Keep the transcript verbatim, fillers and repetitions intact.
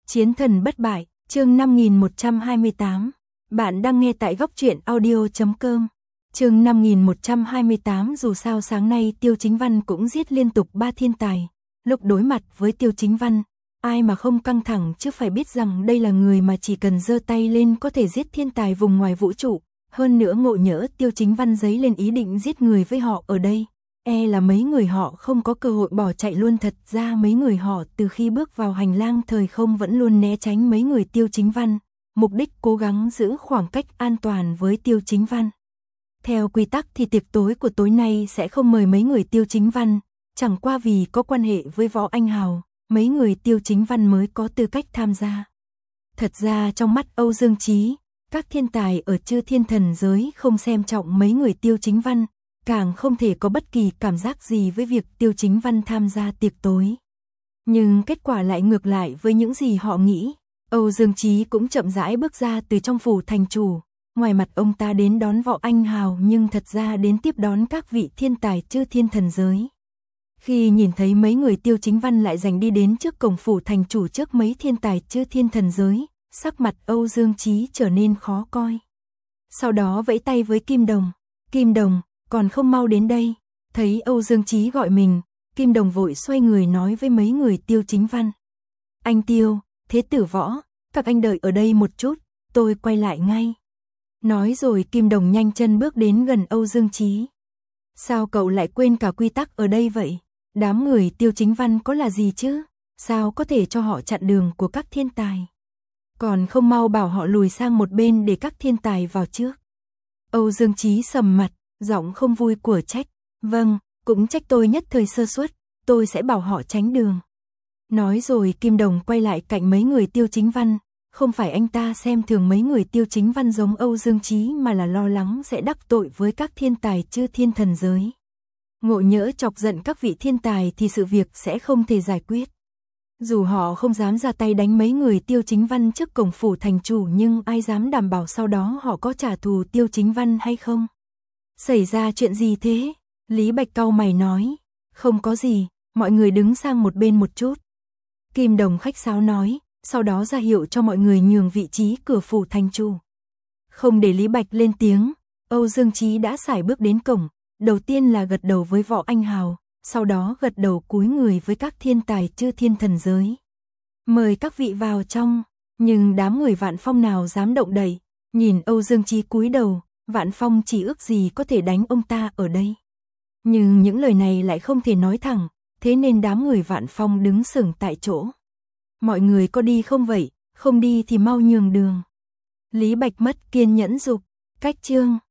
Chiến thần bất bại, chương năm nghìn một trăm hai mươi tám. Bạn đang nghe tại góc truyện audio chấm com. Chương năm nghìn một trăm hai mươi tám. Dù sao sáng nay Tiêu Chính Văn cũng giết liên tục ba thiên tài. Lúc đối mặt với Tiêu Chính Văn, ai mà không căng thẳng chứ, phải biết rằng đây là người mà chỉ cần giơ tay lên có thể giết thiên tài vùng ngoài vũ trụ. Hơn nữa ngộ nhỡ Tiêu Chính Văn dấy lên ý định giết người với họ ở đây, e là mấy người họ không có cơ hội bỏ chạy luôn. Thật ra mấy người họ từ khi bước vào hành lang thời không vẫn luôn né tránh mấy người Tiêu Chính Văn, mục đích cố gắng giữ khoảng cách an toàn với Tiêu Chính Văn. Theo quy tắc thì tiệc tối của tối nay sẽ không mời mấy người Tiêu Chính Văn, chẳng qua vì có quan hệ với Võ Anh Hào, mấy người Tiêu Chính Văn mới có tư cách tham gia. Thật ra trong mắt Âu Dương Chí, các thiên tài ở Chư Thiên Thần giới không xem trọng mấy người Tiêu Chính Văn, càng không thể có bất kỳ cảm giác gì với việc Tiêu Chính Văn tham gia tiệc tối. Nhưng kết quả lại ngược lại với những gì họ nghĩ. Âu Dương Chí cũng chậm rãi bước ra từ trong phủ thành chủ. Ngoài mặt ông ta đến đón Võ Anh Hào, nhưng thật ra đến tiếp đón các vị thiên tài Chư Thiên Thần giới. Khi nhìn thấy mấy người Tiêu Chính Văn lại giành đi đến trước cổng phủ thành chủ trước mấy thiên tài Chư Thiên Thần giới, sắc mặt Âu Dương Chí trở nên khó coi. Sau đó vẫy tay với Kim Đồng. Kim Đồng, còn không mau đến đây. Thấy Âu Dương Chí gọi mình, Kim Đồng vội xoay người nói với mấy người Tiêu Chính Văn. Anh Tiêu, Thế Tử Võ, các anh đợi ở đây một chút, tôi quay lại ngay. Nói rồi Kim Đồng nhanh chân bước đến gần Âu Dương Chí. Sao cậu lại quên cả quy tắc ở đây vậy? Đám người Tiêu Chính Văn có là gì chứ? Sao có thể cho họ chặn đường của các thiên tài? Còn không mau bảo họ lùi sang một bên để các thiên tài vào trước. Âu Dương Chí sầm mặt, giọng không vui của trách. Vâng, cũng trách tôi nhất thời sơ suất, tôi sẽ bảo họ tránh đường. Nói rồi Kim Đồng quay lại cạnh mấy người Tiêu Chính Văn. Không phải anh ta xem thường mấy người Tiêu Chính Văn giống Âu Dương Chí, mà là lo lắng sẽ đắc tội với các thiên tài Chư Thiên Thần giới. Ngộ nhỡ chọc giận các vị thiên tài thì sự việc sẽ không thể giải quyết. Dù họ không dám ra tay đánh mấy người Tiêu Chính Văn trước cổng phủ thành chủ, nhưng ai dám đảm bảo sau đó họ có trả thù Tiêu Chính Văn hay không? Xảy ra chuyện gì thế? Lý Bạch cau mày nói. Không có gì, mọi người đứng sang một bên một chút. Kim Đồng khách sáo nói, sau đó ra hiệu cho mọi người nhường vị trí cửa phủ thành chủ. Không để Lý Bạch lên tiếng, Âu Dương Chí đã sải bước đến cổng, đầu tiên là gật đầu với Võ Anh Hào, sau đó gật đầu cúi người với các thiên tài Chư Thiên Thần giới. Mời các vị vào trong, nhưng đám người Vạn Phong nào dám động đậy, nhìn Âu Dương Chí cúi đầu, Vạn Phong chỉ ước gì có thể đánh ông ta ở đây. Nhưng những lời này lại không thể nói thẳng, thế nên đám người Vạn Phong đứng sững tại chỗ. Mọi người có đi không vậy? Không đi thì mau nhường đường. Lý Bạch mất kiên nhẫn giục, cách chương.